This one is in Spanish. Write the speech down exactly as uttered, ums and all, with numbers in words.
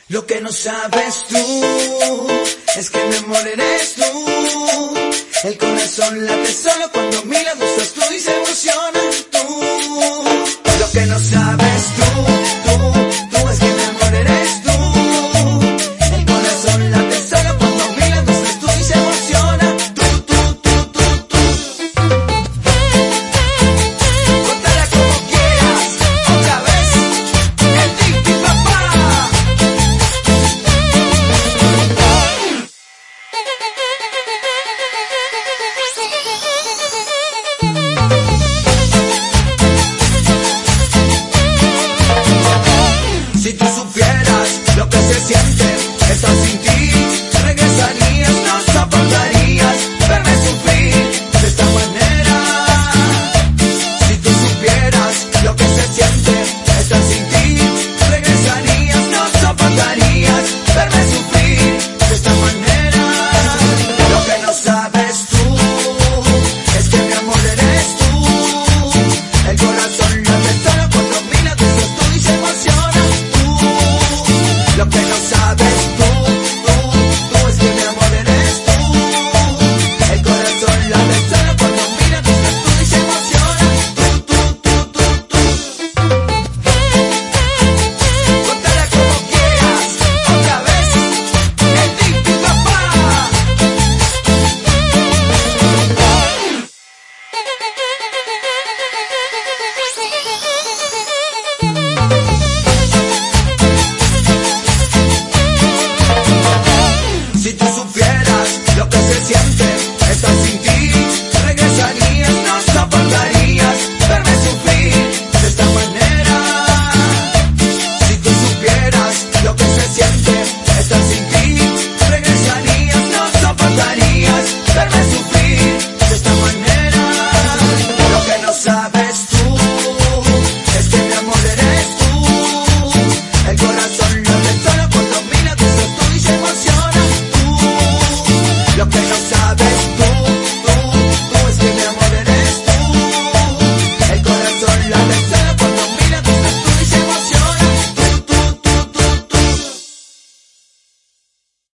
Lo que no sabes tú es que mi amor eres tú. El corazón late solo cuando a mi lado estás tú y se emociona tú. Lo que no sabes tú, tú, tú es que mi amor eres tú. El corazón late solo cuando a mi lado estás tú y se emociona tú, tú, tú, tú, tú. Contala como quieras, otra vez, el Tiki Papá. Si tú supieras lo que se siente estar sin ti.